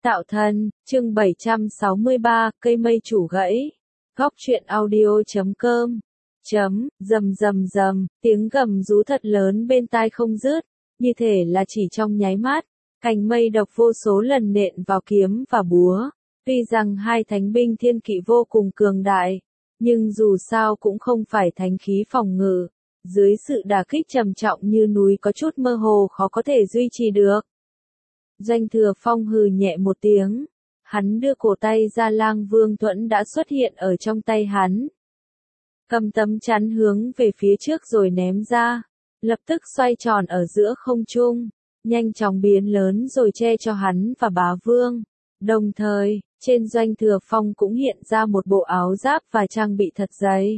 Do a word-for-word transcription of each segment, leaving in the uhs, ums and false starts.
Tạo thân, chương bảy trăm sáu mươi ba, cây mây chủ gãy. Góc truyện audio chấm com. Chấm, rầm rầm rầm, tiếng gầm rú thật lớn bên tai không dứt, như thể là chỉ trong nháy mắt, cành mây độc vô số lần nện vào kiếm và búa. Tuy rằng hai thánh binh thiên kỵ vô cùng cường đại, nhưng dù sao cũng không phải thánh khí phòng ngự. Dưới sự đả kích trầm trọng như núi có chút mơ hồ khó có thể duy trì được. Doanh Thừa Phong hừ nhẹ một tiếng. Hắn đưa cổ tay ra, Lang Vương Thuẫn đã xuất hiện ở trong tay hắn. Cầm tấm chắn hướng về phía trước rồi ném ra. Lập tức xoay tròn ở giữa không trung. Nhanh chóng biến lớn rồi che cho hắn và bá vương. Đồng thời, trên Doanh Thừa Phong cũng hiện ra một bộ áo giáp và trang bị thật dày.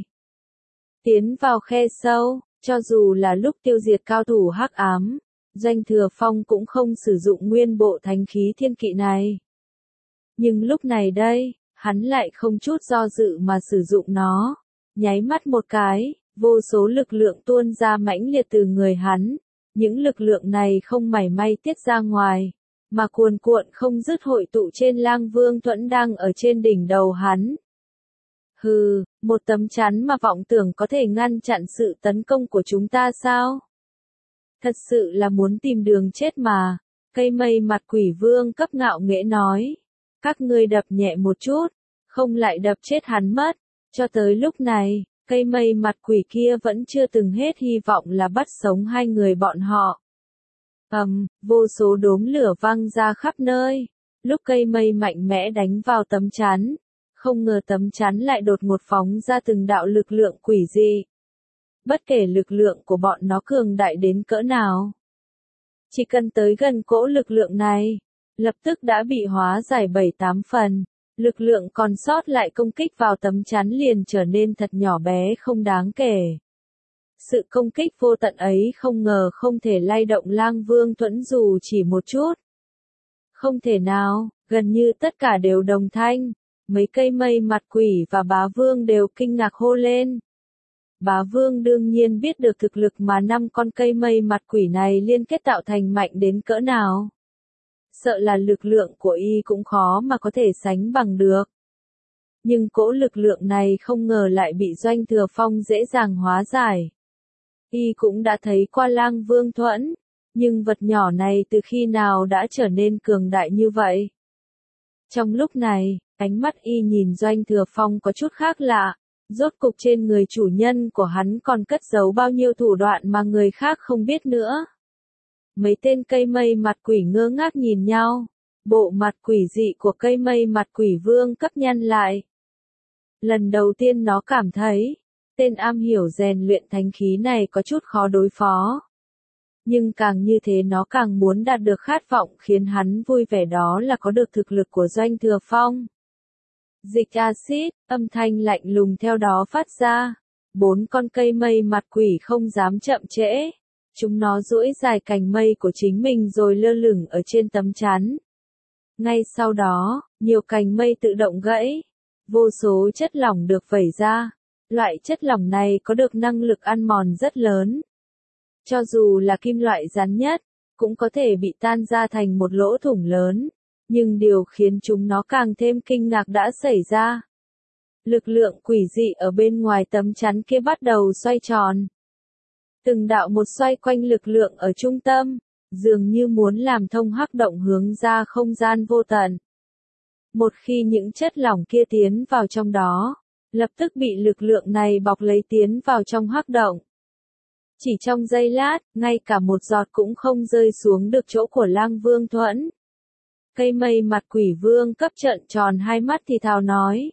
Tiến vào khe sâu, cho dù là lúc tiêu diệt cao thủ hắc ám, Doanh Thừa Phong cũng không sử dụng nguyên bộ thánh khí thiên kỵ này. Nhưng lúc này đây, hắn lại không chút do dự mà sử dụng nó. Nháy mắt một cái, vô số lực lượng tuôn ra mãnh liệt từ người hắn. Những lực lượng này không mảy may tiết ra ngoài, mà cuồn cuộn không dứt hội tụ trên Lang Vương Thuẫn đang ở trên đỉnh đầu hắn. Hừ, một tấm chắn mà vọng tưởng có thể ngăn chặn sự tấn công của chúng ta sao? Thật sự là muốn tìm đường chết mà. Cây mây mặt quỷ vương cấp ngạo nghễ nói. Các ngươi đập nhẹ một chút, không lại đập chết hắn mất. Cho tới lúc này, cây mây mặt quỷ kia vẫn chưa từng hết hy vọng là bắt sống hai người bọn họ. Ầm, um, vô số đốm lửa văng ra khắp nơi. Lúc cây mây mạnh mẽ đánh vào tấm chắn, không ngờ tấm chắn lại đột ngột phóng ra từng đạo lực lượng quỷ dị. Bất kể lực lượng của bọn nó cường đại đến cỡ nào, chỉ cần tới gần cỗ lực lượng này, lập tức đã bị hóa giải bảy tám phần. Lực lượng còn sót lại công kích vào tấm chắn liền trở nên thật nhỏ bé không đáng kể. Sự công kích vô tận ấy không ngờ không thể lay động Lang Vương Thuẫn dù chỉ một chút. Không thể nào, gần như tất cả đều đồng thanh. Mấy cây mây mặt quỷ và bá vương đều kinh ngạc hô lên. Bá vương đương nhiên biết được thực lực mà năm con cây mây mặt quỷ này liên kết tạo thành mạnh đến cỡ nào. Sợ là lực lượng của y cũng khó mà có thể sánh bằng được. Nhưng cỗ lực lượng này không ngờ lại bị Doanh Thừa Phong dễ dàng hóa giải. Y cũng đã thấy qua Lang Vương Thuẫn, nhưng vật nhỏ này từ khi nào đã trở nên cường đại như vậy? Trong lúc này, ánh mắt y nhìn Doanh Thừa Phong có chút khác lạ. Rốt cục trên người chủ nhân của hắn còn cất giấu bao nhiêu thủ đoạn mà người khác không biết nữa. Mấy tên cây mây mặt quỷ ngơ ngác nhìn nhau. Bộ mặt quỷ dị của cây mây mặt quỷ vương cấp nhăn lại. Lần đầu tiên nó cảm thấy, tên am hiểu rèn luyện thánh khí này có chút khó đối phó. Nhưng càng như thế nó càng muốn đạt được khát vọng khiến hắn vui vẻ, đó là có được thực lực của Doanh Thừa Phong. Dịch axit, âm thanh lạnh lùng theo đó phát ra. Bốn con cây mây mặt quỷ không dám chậm trễ. Chúng nó duỗi dài cành mây của chính mình rồi lơ lửng ở trên tấm chắn. Ngay sau đó, nhiều cành mây tự động gãy. Vô số chất lỏng được vẩy ra. Loại chất lỏng này có được năng lực ăn mòn rất lớn. Cho dù là kim loại rắn nhất, cũng có thể bị tan ra thành một lỗ thủng lớn. Nhưng điều khiến chúng nó càng thêm kinh ngạc đã xảy ra. Lực lượng quỷ dị ở bên ngoài tấm chắn kia bắt đầu xoay tròn. Từng đạo một xoay quanh lực lượng ở trung tâm, dường như muốn làm thông hắc động hướng ra không gian vô tận. Một khi những chất lỏng kia tiến vào trong đó, lập tức bị lực lượng này bọc lấy tiến vào trong hắc động. Chỉ trong giây lát, ngay cả một giọt cũng không rơi xuống được chỗ của Lang Vương Thuẫn. Cây mây mặt quỷ vương cấp trợn tròn hai mắt thì thào nói.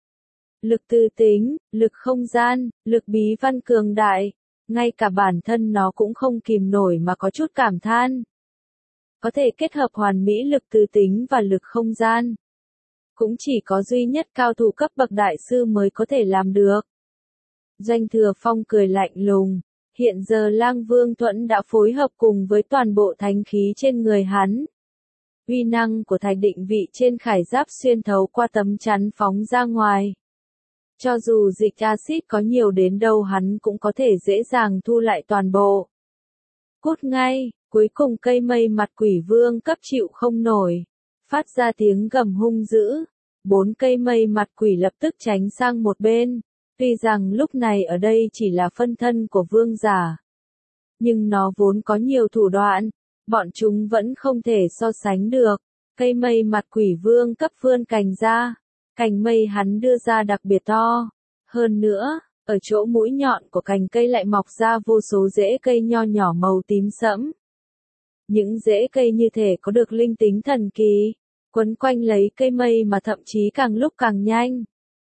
Lực tư tính, lực không gian, lực bí văn cường đại, ngay cả bản thân nó cũng không kìm nổi mà có chút cảm than. Có thể kết hợp hoàn mỹ lực tư tính và lực không gian. Cũng chỉ có duy nhất cao thủ cấp bậc đại sư mới có thể làm được. Doanh Thừa Phong cười lạnh lùng. Hiện giờ Lang Vương Thuẫn đã phối hợp cùng với toàn bộ thánh khí trên người hắn. Uy năng của thạch định vị trên khải giáp xuyên thấu qua tấm chắn phóng ra ngoài. Cho dù dịch axit có nhiều đến đâu hắn cũng có thể dễ dàng thu lại toàn bộ. Cút ngay, cuối cùng cây mây mặt quỷ vương cấp chịu không nổi. phát ra tiếng gầm hung dữ. Bốn cây mây mặt quỷ lập tức tránh sang một bên. Tuy rằng lúc này ở đây chỉ là phân thân của vương giả, nhưng nó vốn có nhiều thủ đoạn, bọn chúng vẫn không thể so sánh được. Cây mây mặt quỷ vương cấp vươn cành ra, cành mây hắn đưa ra đặc biệt to. Hơn nữa, ở chỗ mũi nhọn của cành cây lại mọc ra vô số rễ cây nho nhỏ màu tím sẫm. Những rễ cây như thể có được linh tính thần kỳ, quấn quanh lấy cây mây mà thậm chí càng lúc càng nhanh.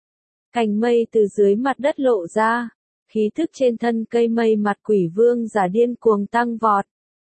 Cành mây từ dưới mặt đất lộ ra, khí thức trên thân cây mây mặt quỷ vương giả điên cuồng tăng vọt.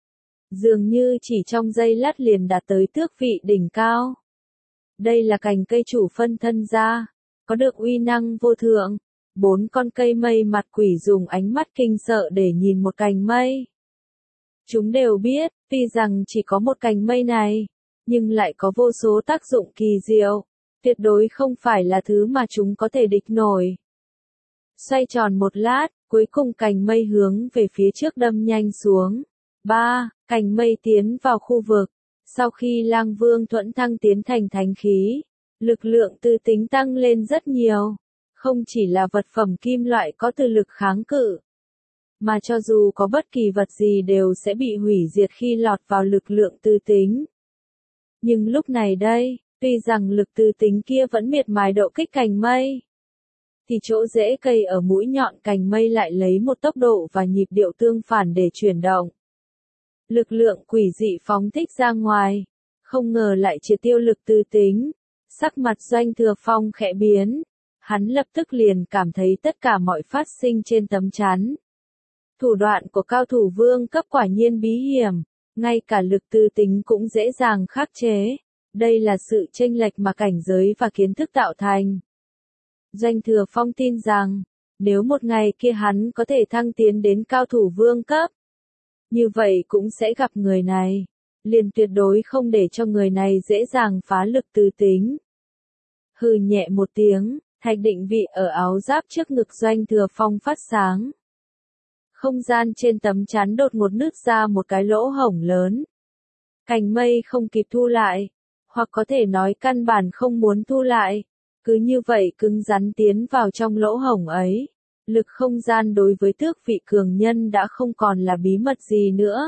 Dường như chỉ trong giây lát liền đạt tới tước vị đỉnh cao. Đây là cành cây chủ phân thân ra, có được uy năng vô thượng. Bốn con cây mây mặt quỷ dùng ánh mắt kinh sợ để nhìn một cành mây. Chúng đều biết, tuy rằng chỉ có một cành mây này, nhưng lại có vô số tác dụng kỳ diệu, tuyệt đối không phải là thứ mà chúng có thể địch nổi. Xoay tròn một lát, cuối cùng cành mây hướng về phía trước đâm nhanh xuống. Ba, cành mây tiến vào khu vực. Sau khi Lang Vương Thuẫn thăng tiến thành thánh khí, lực lượng tư tính tăng lên rất nhiều. Không chỉ là vật phẩm kim loại có từ lực kháng cự, mà cho dù có bất kỳ vật gì đều sẽ bị hủy diệt khi lọt vào lực lượng tư tính. Nhưng lúc này đây, tuy rằng lực tư tính kia vẫn miệt mài độ kích cành mây, thì chỗ rễ cây ở mũi nhọn cành mây lại lấy một tốc độ và nhịp điệu tương phản để chuyển động. Lực lượng quỷ dị phóng thích ra ngoài, không ngờ lại triệt tiêu lực tư tính. Sắc mặt Doanh Thừa Phong khẽ biến, hắn lập tức liền cảm thấy tất cả mọi phát sinh trên tấm chắn. Thủ đoạn của cao thủ vương cấp quả nhiên bí hiểm, ngay cả lực tư tính cũng dễ dàng khắc chế. Đây là sự chênh lệch mà cảnh giới và kiến thức tạo thành. Doanh Thừa Phong tin rằng, nếu một ngày kia hắn có thể thăng tiến đến cao thủ vương cấp, như vậy cũng sẽ gặp người này, liền tuyệt đối không để cho người này dễ dàng phá lực tư tính. Hừ nhẹ một tiếng, thạch định vị ở áo giáp trước ngực Doanh Thừa Phong phát sáng. Không gian trên tấm chắn đột ngột nứt ra một cái lỗ hổng lớn. Cành mây không kịp thu lại, hoặc có thể nói căn bản không muốn thu lại, cứ như vậy cứng rắn tiến vào trong lỗ hổng ấy. Lực không gian đối với tước vị cường nhân đã không còn là bí mật gì nữa.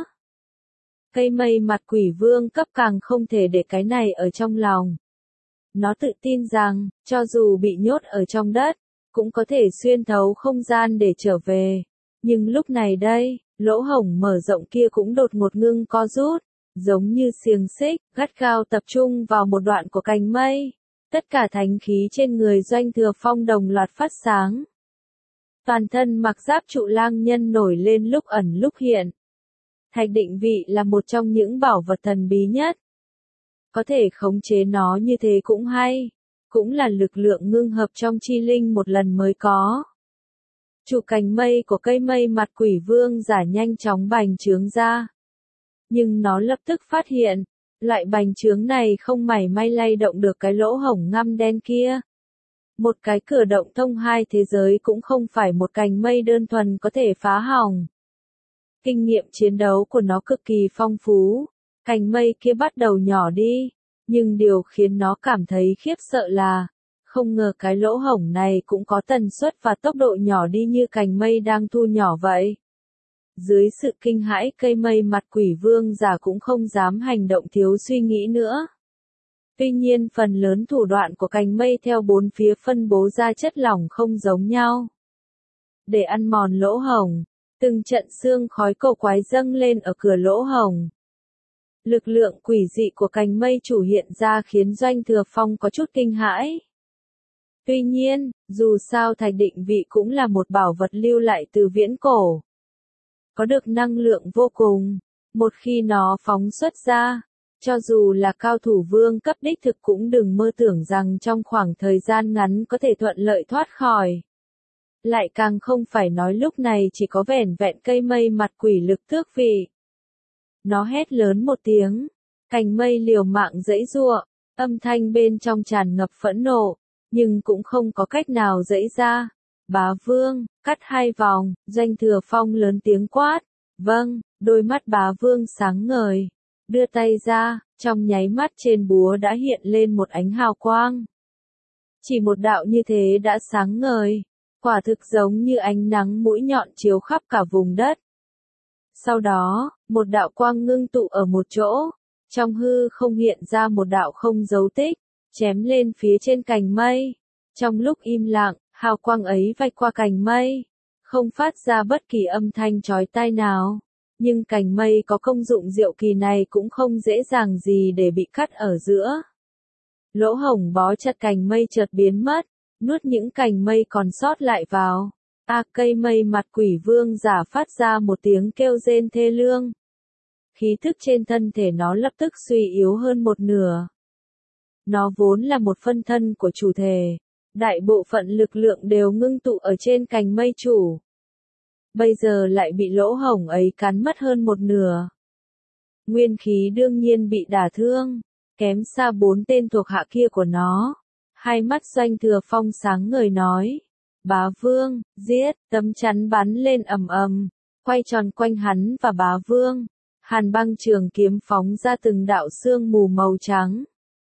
Cây mây mặt quỷ vương cấp càng không thể để cái này ở trong lòng. Nó tự tin rằng, cho dù bị nhốt ở trong đất, cũng có thể xuyên thấu không gian để trở về. Nhưng lúc này đây, lỗ hổng mở rộng kia cũng đột ngột ngưng co rút, giống như xiềng xích, gắt gao tập trung vào một đoạn của cành mây. Tất cả thánh khí trên người Doanh Thừa Phong đồng loạt phát sáng. Toàn thân mặc giáp trụ lang nhân nổi lên lúc ẩn lúc hiện. Thạch định vị là một trong những bảo vật thần bí nhất. Có thể khống chế nó như thế cũng hay, cũng là lực lượng ngưng hợp trong chi linh một lần mới có. Trụ cành mây của cây mây mặt quỷ vương giả nhanh chóng bành trướng ra. Nhưng nó lập tức phát hiện, loại bành trướng này không mảy may lay động được cái lỗ hổng ngăm đen kia. Một cái cửa động thông hai thế giới cũng không phải một cành mây đơn thuần có thể phá hỏng. Kinh nghiệm chiến đấu của nó cực kỳ phong phú. Cành mây kia bắt đầu nhỏ đi, nhưng điều khiến nó cảm thấy khiếp sợ là, không ngờ cái lỗ hổng này cũng có tần suất và tốc độ nhỏ đi như cành mây đang thu nhỏ vậy. Dưới sự kinh hãi, cây mây mặt quỷ vương giả cũng không dám hành động thiếu suy nghĩ nữa. Tuy nhiên phần lớn thủ đoạn của cành mây theo bốn phía phân bố ra chất lỏng không giống nhau. Để ăn mòn lỗ hổng, từng trận xương khói cổ quái dâng lên ở cửa lỗ hổng. Lực lượng quỷ dị của cành mây chủ hiện ra khiến Doanh Thừa Phong có chút kinh hãi. Tuy nhiên, dù sao thạch định vị cũng là một bảo vật lưu lại từ viễn cổ. Có được năng lượng vô cùng, một khi nó phóng xuất ra, cho dù là cao thủ vương cấp đích thực cũng đừng mơ tưởng rằng trong khoảng thời gian ngắn có thể thuận lợi thoát khỏi. Lại càng không phải nói lúc này chỉ có vẻn vẹn cây mây mặt quỷ lực tước vị. Nó hét lớn một tiếng, cành mây liều mạng giãy giụa, âm thanh bên trong tràn ngập phẫn nộ, nhưng cũng không có cách nào giãy ra. Bá Vương, cắt hai vòng, Doanh Thừa Phong lớn tiếng quát. Vâng, đôi mắt Bá Vương sáng ngời, đưa tay ra, Trong nháy mắt trên búa đã hiện lên một ánh hào quang. Chỉ một đạo như thế đã sáng ngời, quả thực giống như ánh nắng mũi nhọn chiếu khắp cả vùng đất. Sau đó, một đạo quang ngưng tụ ở một chỗ, trong hư không hiện ra một đạo không dấu tích, chém lên phía trên cành mây. Trong lúc im lặng, hào quang ấy vạch qua cành mây, không phát ra bất kỳ âm thanh chói tai nào. Nhưng cành mây có công dụng diệu kỳ này cũng không dễ dàng gì để bị cắt ở giữa. Lỗ hổng bó chặt cành mây chợt biến mất, nuốt những cành mây còn sót lại vào. A cây mây mặt quỷ vương giả phát ra một tiếng kêu rên thê lương. Khí thức trên thân thể nó lập tức suy yếu hơn một nửa. Nó vốn là một phân thân của chủ thể, đại bộ phận lực lượng đều ngưng tụ ở trên cành mây chủ. Bây giờ lại bị lỗ hổng ấy cắn mất hơn một nửa. Nguyên khí đương nhiên bị đả thương, kém xa bốn tên thuộc hạ kia của nó. Hai mắt Doanh Thừa Phong sáng ngời nói. Bá Vương, giết, tấm chắn bắn lên ầm ầm, quay tròn quanh hắn và Bá Vương. Hàn băng trường kiếm phóng ra từng đạo sương mù màu trắng.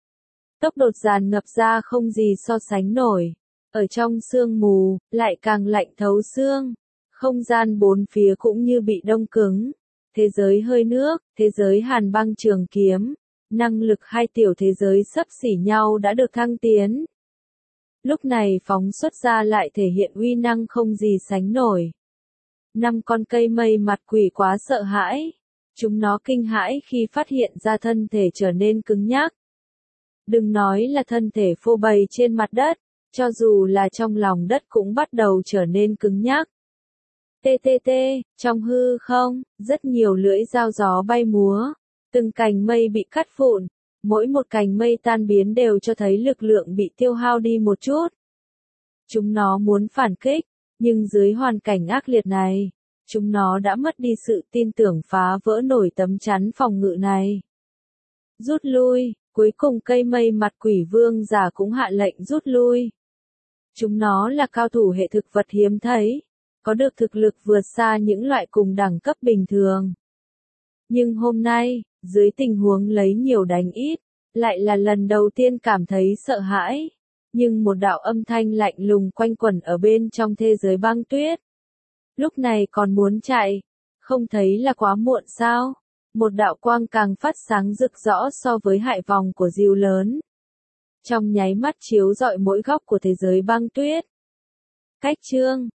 Tốc độ dàn ngập ra không gì so sánh nổi. Ở trong sương mù, lại càng lạnh thấu xương. Không gian bốn phía cũng như bị đông cứng. Thế giới hơi nước, thế giới hàn băng trường kiếm. Năng lực hai tiểu thế giới xấp xỉ nhau đã được thăng tiến. Lúc này phóng xuất ra lại thể hiện uy năng không gì sánh nổi. Năm con cây mây mặt quỷ quá sợ hãi. Chúng nó kinh hãi khi phát hiện ra thân thể trở nên cứng nhắc. Đừng nói là thân thể phô bày trên mặt đất, cho dù là trong lòng đất cũng bắt đầu trở nên cứng nhắc. Tê tê tê, trong hư không, rất nhiều lưỡi dao gió bay múa, từng cành mây bị cắt vụn, mỗi một cành mây tan biến đều cho thấy lực lượng bị tiêu hao đi một chút. Chúng nó muốn phản kích, nhưng dưới hoàn cảnh ác liệt này, chúng nó đã mất đi sự tin tưởng phá vỡ nổi tấm chắn phòng ngự này. Rút lui, cuối cùng cây mây mặt quỷ vương giả cũng hạ lệnh rút lui. Chúng nó là cao thủ hệ thực vật hiếm thấy, có được thực lực vượt xa những loại cùng đẳng cấp bình thường. Nhưng hôm nay, dưới tình huống lấy nhiều đánh ít, lại là lần đầu tiên cảm thấy sợ hãi. Nhưng một đạo âm thanh lạnh lùng quanh quẩn ở bên trong thế giới băng tuyết. Lúc này còn muốn chạy, không thấy là quá muộn sao? Một đạo quang càng phát sáng rực rõ so với hại vòng của diều lớn. Trong nháy mắt chiếu rọi mỗi góc của thế giới băng tuyết. Cách chương